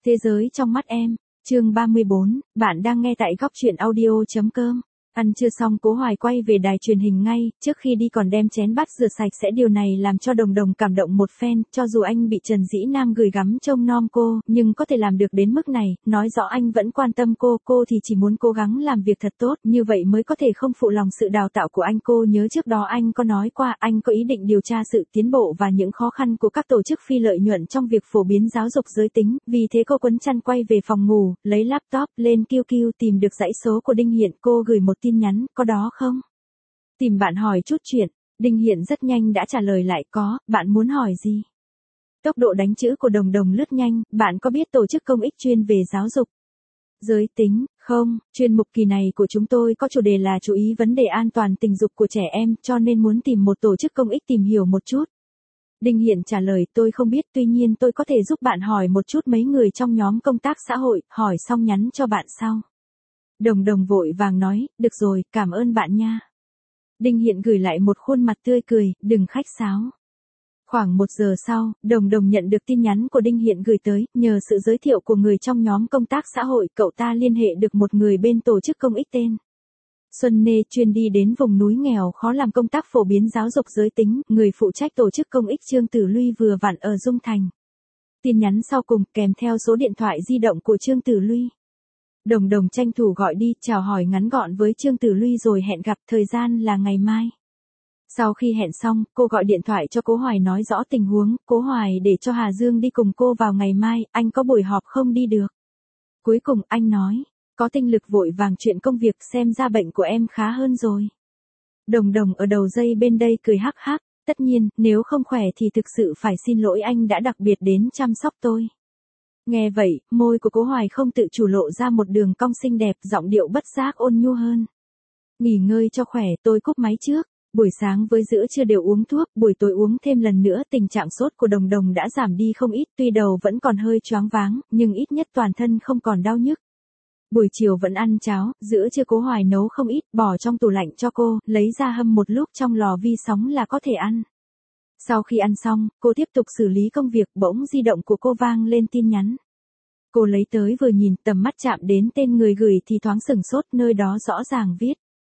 Thế giới trong mắt em, chương 34, bạn đang nghe tại góc truyện audio.com. Ăn trưa xong Cố Hoài quay về đài truyền hình ngay, trước khi đi còn đem chén bát rửa sạch sẽ, điều này làm cho Đồng Đồng cảm động một phen, cho dù anh bị Trần Dĩ Nam gửi gắm trông nom cô, nhưng có thể làm được đến mức này, nói rõ anh vẫn quan tâm cô thì chỉ muốn cố gắng làm việc thật tốt, như vậy mới có thể không phụ lòng sự đào tạo của anh. Cô nhớ trước đó anh có nói qua, anh có ý định điều tra sự tiến bộ và những khó khăn của các tổ chức phi lợi nhuận trong việc phổ biến giáo dục giới tính, vì thế cô quấn chăn quay về phòng ngủ, lấy laptop lên QQ tìm được dãy số của Đinh Hiện, cô gửi một tin nhắn, có đó không? Tìm bạn hỏi chút chuyện. Đinh Hiện rất nhanh đã trả lời lại, có, bạn muốn hỏi gì? Tốc độ đánh chữ của Đồng Đồng lướt nhanh, bạn có biết tổ chức công ích chuyên về giáo dục giới tính không? Chuyên mục kỳ này của chúng tôi có chủ đề là chú ý vấn đề an toàn tình dục của trẻ em, cho nên muốn tìm một tổ chức công ích tìm hiểu một chút. Đinh Hiện trả lời, tôi không biết, tuy nhiên tôi có thể giúp bạn hỏi một chút mấy người trong nhóm công tác xã hội, hỏi xong nhắn cho bạn sau. Đồng Đồng vội vàng nói, được rồi, cảm ơn bạn nha. Đinh Hiện gửi lại một khuôn mặt tươi cười, đừng khách sáo. Khoảng 1 giờ sau, Đồng Đồng nhận được tin nhắn của Đinh Hiện gửi tới, nhờ sự giới thiệu của người trong nhóm công tác xã hội, cậu ta liên hệ được một người bên tổ chức công ích tên Xuân Nê, chuyên đi đến vùng núi nghèo khó làm công tác phổ biến giáo dục giới tính, người phụ trách tổ chức công ích Trương Tử Luy vừa vặn ở Dung Thành. Tin nhắn sau cùng kèm theo số điện thoại di động của Trương Tử Luy. Đồng Đồng tranh thủ gọi đi, chào hỏi ngắn gọn với Trương Tử Luy rồi hẹn gặp, thời gian là ngày mai. Sau khi hẹn xong, cô gọi điện thoại cho Cố Hoài nói rõ tình huống, Cố Hoài để cho Hà Dương đi cùng cô vào ngày mai, anh có buổi họp không đi được. Cuối cùng anh nói, có tinh lực vội vàng chuyện công việc, xem ra bệnh của em khá hơn rồi. Đồng Đồng ở đầu dây bên đây cười hắc hắc, tất nhiên, nếu không khỏe thì thực sự phải xin lỗi anh đã đặc biệt đến chăm sóc tôi. Nghe vậy, môi của Cố Hoài không tự chủ lộ ra một đường cong xinh đẹp, giọng điệu bất giác ôn nhu hơn. Nghỉ ngơi cho khỏe, tôi cúp máy trước. Buổi sáng với giữa trưa đều uống thuốc, buổi tối uống thêm lần nữa, tình trạng sốt của Đồng Đồng đã giảm đi không ít, tuy đầu vẫn còn hơi choáng váng, nhưng ít nhất toàn thân không còn đau nhức. Buổi chiều vẫn ăn cháo, giữa trưa Cố Hoài nấu không ít, bỏ trong tủ lạnh cho cô, lấy ra hâm một lúc trong lò vi sóng là có thể ăn. Sau khi ăn xong, cô tiếp tục xử lý công việc, bỗng di động của cô vang lên tin nhắn. Cô lấy tới vừa nhìn, tầm mắt chạm đến tên người gửi thì thoáng sửng sốt, nơi đó rõ ràng viết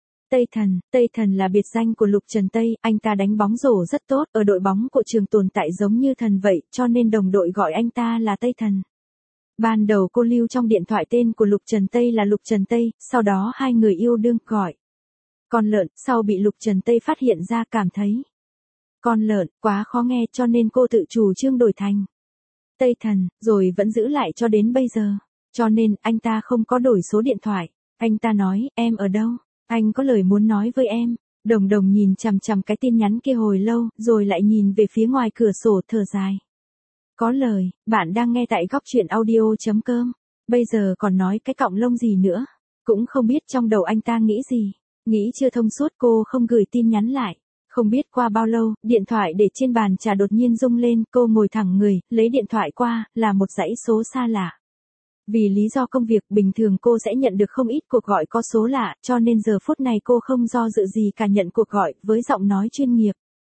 Tây Thần là biệt danh của Lục Trần Tây, anh ta đánh bóng rổ rất tốt, ở đội bóng của trường tồn tại giống như thần vậy, cho nên đồng đội gọi anh ta là Tây Thần. Ban đầu cô lưu trong điện thoại tên của Lục Trần Tây là Lục Trần Tây, sau đó hai người yêu đương gọi con lợn, sau bị Lục Trần Tây phát hiện ra cảm thấy con lợn quá khó nghe cho nên cô tự chủ trương đổi thành Tây Thần, rồi vẫn giữ lại cho đến bây giờ. Cho nên, anh ta không có đổi số điện thoại. Anh ta nói, em ở đâu? Anh có lời muốn nói với em. Đồng Đồng nhìn chằm chằm cái tin nhắn kia hồi lâu, rồi lại nhìn về phía ngoài cửa sổ thở dài. Có lời, bạn đang nghe tại góc truyện audio.com. Bây giờ còn nói cái cọng lông gì nữa? Cũng không biết trong đầu anh ta nghĩ gì. Nghĩ chưa thông suốt cô không gửi tin nhắn lại. Không biết qua bao lâu, điện thoại để trên bàn trà đột nhiên rung lên, cô ngồi thẳng người, lấy điện thoại qua, là một dãy số xa lạ. Vì lý do công việc bình thường cô sẽ nhận được không ít cuộc gọi có số lạ, cho nên giờ phút này cô không do dự gì cả nhận cuộc gọi, với giọng nói chuyên nghiệp.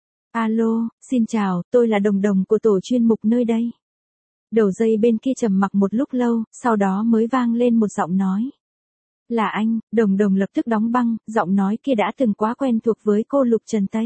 Alo, xin chào, tôi là Đồng Đồng của tổ chuyên mục nơi đây. Đầu dây bên kia trầm mặc một lúc lâu, sau đó mới vang lên một giọng nói. Là anh, Đồng Đồng lập tức đóng băng, giọng nói kia đã từng quá quen thuộc với cô Lục Trần Tây.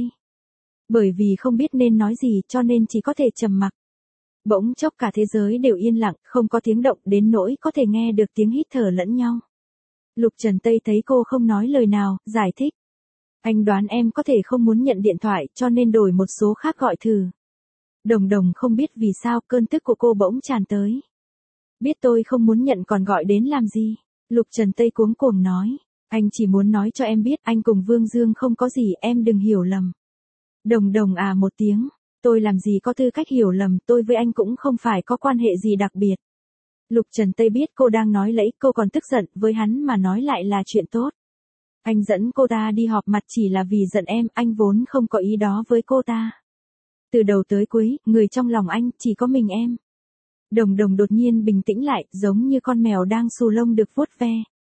Bởi vì không biết nên nói gì cho nên chỉ có thể trầm mặc. Bỗng chốc cả thế giới đều yên lặng, không có tiếng động đến nỗi có thể nghe được tiếng hít thở lẫn nhau. Lục Trần Tây thấy cô không nói lời nào, giải thích. Anh đoán em có thể không muốn nhận điện thoại cho nên đổi một số khác gọi thử. Đồng Đồng không biết vì sao cơn tức của cô bỗng tràn tới. Biết tôi không muốn nhận còn gọi đến làm gì? Lục Trần Tây cuống cuồng nói. Anh chỉ muốn nói cho em biết anh cùng Vương Dương không có gì, em đừng hiểu lầm. Đồng Đồng à một tiếng. Tôi làm gì có tư cách hiểu lầm, tôi với anh cũng không phải có quan hệ gì đặc biệt. Lục Trần Tây biết cô đang nói lẫy, cô còn tức giận, với hắn mà nói lại là chuyện tốt. Anh dẫn cô ta đi họp mặt chỉ là vì giận em, anh vốn không có ý đó với cô ta. Từ đầu tới cuối, người trong lòng anh chỉ có mình em. Đồng Đồng đột nhiên bình tĩnh lại, giống như con mèo đang xù lông được vuốt ve.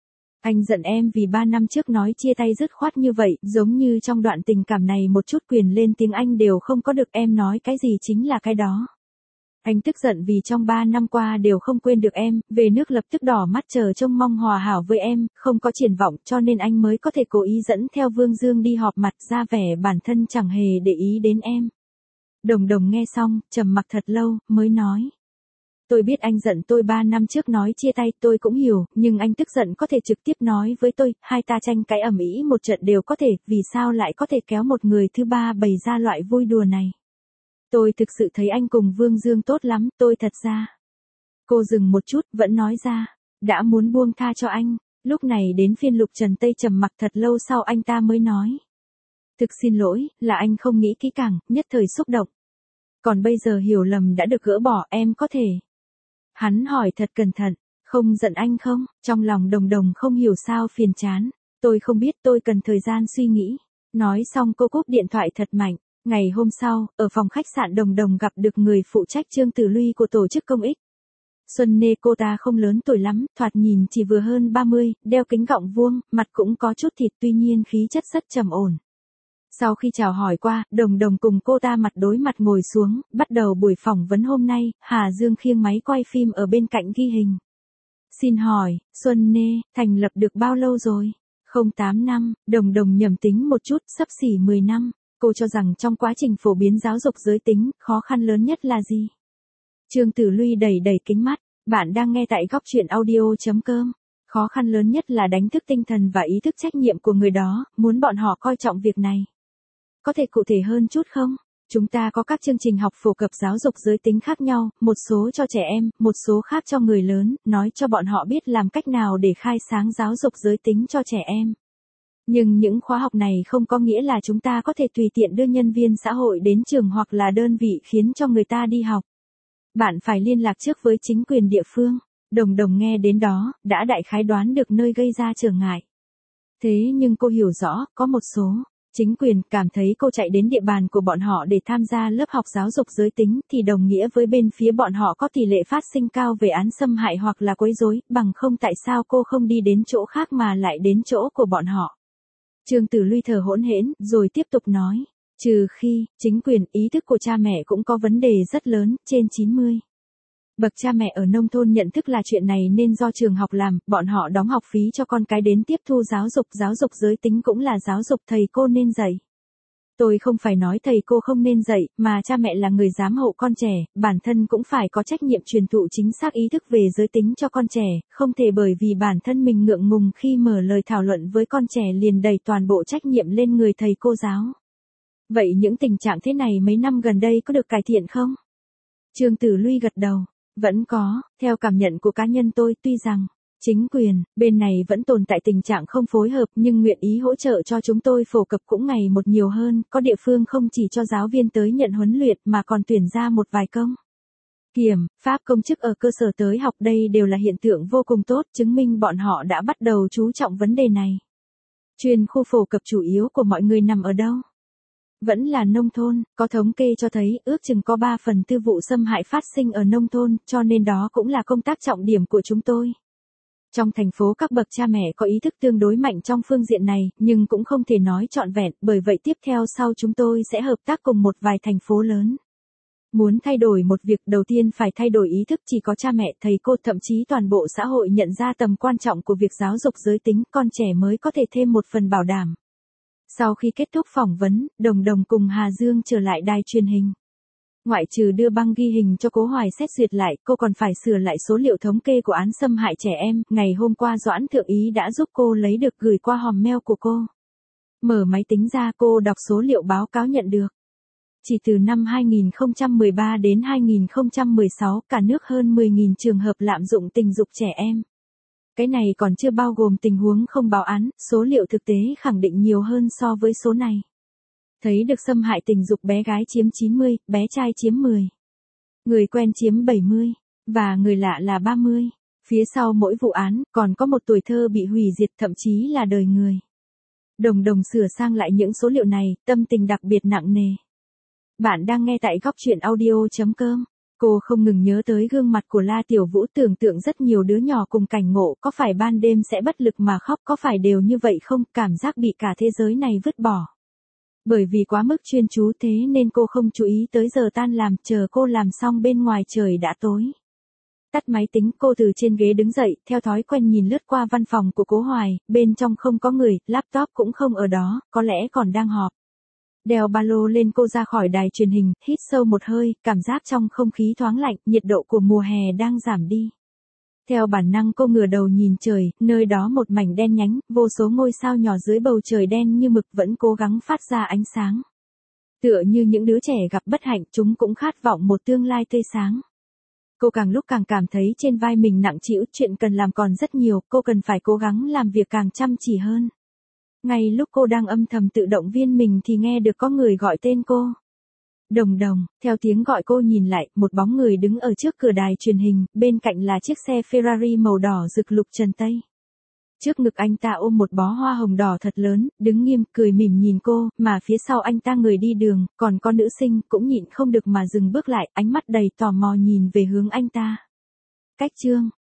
Anh giận em vì 3 năm trước nói chia tay dứt khoát như vậy, giống như trong đoạn tình cảm này một chút quyền lên tiếng anh đều không có được, em nói cái gì chính là cái đó. Anh tức giận vì trong 3 năm qua đều không quên được em, về nước lập tức đỏ mắt chờ trông mong hòa hảo với em, không có triển vọng cho nên anh mới có thể cố ý dẫn theo Vương Dương đi họp mặt ra vẻ bản thân chẳng hề để ý đến em. Đồng Đồng nghe xong, trầm mặc thật lâu, mới nói. Tôi biết anh giận tôi 3 năm trước nói chia tay tôi cũng hiểu, nhưng anh tức giận có thể trực tiếp nói với tôi, hai ta tranh cãi ầm ĩ một trận đều có thể, vì sao lại có thể kéo một người thứ ba bày ra loại vui đùa này. Tôi thực sự thấy anh cùng Vương Dương tốt lắm, tôi thật ra. Cô dừng một chút, vẫn nói ra, đã muốn buông tha cho anh, lúc này đến phiên Lục Trần Tây trầm mặc thật lâu sau anh ta mới nói. Thực xin lỗi, là anh không nghĩ kỹ càng, nhất thời xúc động. Còn bây giờ hiểu lầm đã được gỡ bỏ, em có thể. Hắn hỏi thật cẩn thận, không giận anh không, trong lòng Đồng Đồng không hiểu sao phiền chán. Tôi không biết, tôi cần thời gian suy nghĩ. Nói xong cô cúp điện thoại thật mạnh. Ngày hôm sau, ở phòng khách sạn Đồng Đồng gặp được người phụ trách Trương Tử Luy của tổ chức công ích. Xuân Nê cô ta không lớn tuổi lắm, thoạt nhìn chỉ vừa hơn 30, đeo kính gọng vuông, mặt cũng có chút thịt tuy nhiên khí chất rất trầm ổn. Sau khi chào hỏi qua, Đồng Đồng cùng cô ta mặt đối mặt ngồi xuống, bắt đầu buổi phỏng vấn hôm nay, Hà Dương khiêng máy quay phim ở bên cạnh ghi hình. Xin hỏi, Xuân Nê, thành lập được bao lâu rồi? 08 năm, Đồng Đồng nhẩm tính một chút, xấp xỉ 10 năm. Cô cho rằng trong quá trình phổ biến giáo dục giới tính, khó khăn lớn nhất là gì? Trương Tử Luy đẩy kính mắt, bạn đang nghe tại góc truyện audio.com. Khó khăn lớn nhất là đánh thức tinh thần và ý thức trách nhiệm của người đó, muốn bọn họ coi trọng việc này. Có thể cụ thể hơn chút không? Chúng ta có các chương trình học phổ cập giáo dục giới tính khác nhau, một số cho trẻ em, một số khác cho người lớn, nói cho bọn họ biết làm cách nào để khai sáng giáo dục giới tính cho trẻ em. Nhưng những khóa học này không có nghĩa là chúng ta có thể tùy tiện đưa nhân viên xã hội đến trường hoặc là đơn vị khiến cho người ta đi học. Bạn phải liên lạc trước với chính quyền địa phương. Đồng Đồng nghe đến đó, đã đại khái đoán được nơi gây ra trở ngại. Thế nhưng cô hiểu rõ, có một số chính quyền cảm thấy cô chạy đến địa bàn của bọn họ để tham gia lớp học giáo dục giới tính thì đồng nghĩa với bên phía bọn họ có tỷ lệ phát sinh cao về án xâm hại hoặc là quấy rối, bằng không tại sao cô không đi đến chỗ khác mà lại đến chỗ của bọn họ. Trương Tử Luy thở hỗn hển, rồi tiếp tục nói, trừ khi, chính quyền, ý thức của cha mẹ cũng có vấn đề rất lớn, trên 90. Bậc cha mẹ ở nông thôn nhận thức là chuyện này nên do trường học làm, bọn họ đóng học phí cho con cái đến tiếp thu giáo dục giới tính cũng là giáo dục thầy cô nên dạy. Tôi không phải nói thầy cô không nên dạy, mà cha mẹ là người giám hộ con trẻ, bản thân cũng phải có trách nhiệm truyền thụ chính xác ý thức về giới tính cho con trẻ, không thể bởi vì bản thân mình ngượng ngùng khi mở lời thảo luận với con trẻ liền đẩy toàn bộ trách nhiệm lên người thầy cô giáo. Vậy những tình trạng thế này mấy năm gần đây có được cải thiện không? Trương Tử Luy gật đầu, vẫn có, theo cảm nhận của cá nhân tôi tuy rằng chính quyền, bên này vẫn tồn tại tình trạng không phối hợp nhưng nguyện ý hỗ trợ cho chúng tôi phổ cập cũng ngày một nhiều hơn, có địa phương không chỉ cho giáo viên tới nhận huấn luyện mà còn tuyển ra một vài công kiểm, pháp công chức ở cơ sở tới học đây đều là hiện tượng vô cùng tốt, chứng minh bọn họ đã bắt đầu chú trọng vấn đề này. Chuyên khu phổ cập chủ yếu của mọi người nằm ở đâu? Vẫn là nông thôn, có thống kê cho thấy ước chừng có 3/4 vụ xâm hại phát sinh ở nông thôn, cho nên đó cũng là công tác trọng điểm của chúng tôi. Trong thành phố các bậc cha mẹ có ý thức tương đối mạnh trong phương diện này, nhưng cũng không thể nói trọn vẹn, bởi vậy tiếp theo sau chúng tôi sẽ hợp tác cùng một vài thành phố lớn. Muốn thay đổi một việc đầu tiên phải thay đổi ý thức, chỉ có cha mẹ, thầy cô, thậm chí toàn bộ xã hội nhận ra tầm quan trọng của việc giáo dục giới tính, con trẻ mới có thể thêm một phần bảo đảm. Sau khi kết thúc phỏng vấn, Đồng Đồng cùng Hà Dương trở lại đài truyền hình. Ngoại trừ đưa băng ghi hình cho Cố Hoài xét duyệt lại, cô còn phải sửa lại số liệu thống kê của án xâm hại trẻ em. Ngày hôm qua Doãn Thượng Ý đã giúp cô lấy được gửi qua hòm mail của cô. Mở máy tính ra cô đọc số liệu báo cáo nhận được. Chỉ từ năm 2013 đến 2016, cả nước hơn 10.000 trường hợp lạm dụng tình dục trẻ em. Cái này còn chưa bao gồm tình huống không báo án, số liệu thực tế khẳng định nhiều hơn so với số này. Thấy được xâm hại tình dục bé gái chiếm 90, bé trai chiếm 10. Người quen chiếm 70, và người lạ là 30. Phía sau mỗi vụ án, còn có một tuổi thơ bị hủy diệt thậm chí là đời người. Đồng Đồng sửa sang lại những số liệu này, tâm tình đặc biệt nặng nề. Bạn đang nghe tại góc truyện audio.com. Cô không ngừng nhớ tới gương mặt của La Tiểu Vũ, tưởng tượng rất nhiều đứa nhỏ cùng cảnh ngộ, có phải ban đêm sẽ bất lực mà khóc, có phải đều như vậy không, cảm giác bị cả thế giới này vứt bỏ. Bởi vì quá mức chuyên chú thế nên cô không chú ý tới giờ tan làm, chờ cô làm xong bên ngoài trời đã tối. Tắt máy tính, cô từ trên ghế đứng dậy, theo thói quen nhìn lướt qua văn phòng của Cố Hoài, bên trong không có người, laptop cũng không ở đó, có lẽ còn đang họp. Đeo ba lô lên, cô ra khỏi đài truyền hình, hít sâu một hơi, cảm giác trong không khí thoáng lạnh, nhiệt độ của mùa hè đang giảm đi. Theo bản năng cô ngửa đầu nhìn trời, nơi đó một mảnh đen nhánh, vô số ngôi sao nhỏ dưới bầu trời đen như mực vẫn cố gắng phát ra ánh sáng. Tựa như những đứa trẻ gặp bất hạnh, chúng cũng khát vọng một tương lai tươi sáng. Cô càng lúc càng cảm thấy trên vai mình nặng trĩu, chuyện cần làm còn rất nhiều, cô cần phải cố gắng làm việc càng chăm chỉ hơn. Ngay lúc cô đang âm thầm tự động viên mình thì nghe được có người gọi tên cô. Đồng Đồng, theo tiếng gọi cô nhìn lại, một bóng người đứng ở trước cửa đài truyền hình, bên cạnh là chiếc xe Ferrari màu đỏ rực lục trần tây. Trước ngực anh ta ôm một bó hoa hồng đỏ thật lớn, đứng nghiêm, cười mỉm nhìn cô, mà phía sau anh ta người đi đường, còn con nữ sinh, cũng nhịn không được mà dừng bước lại, ánh mắt đầy tò mò nhìn về hướng anh ta. Cách chương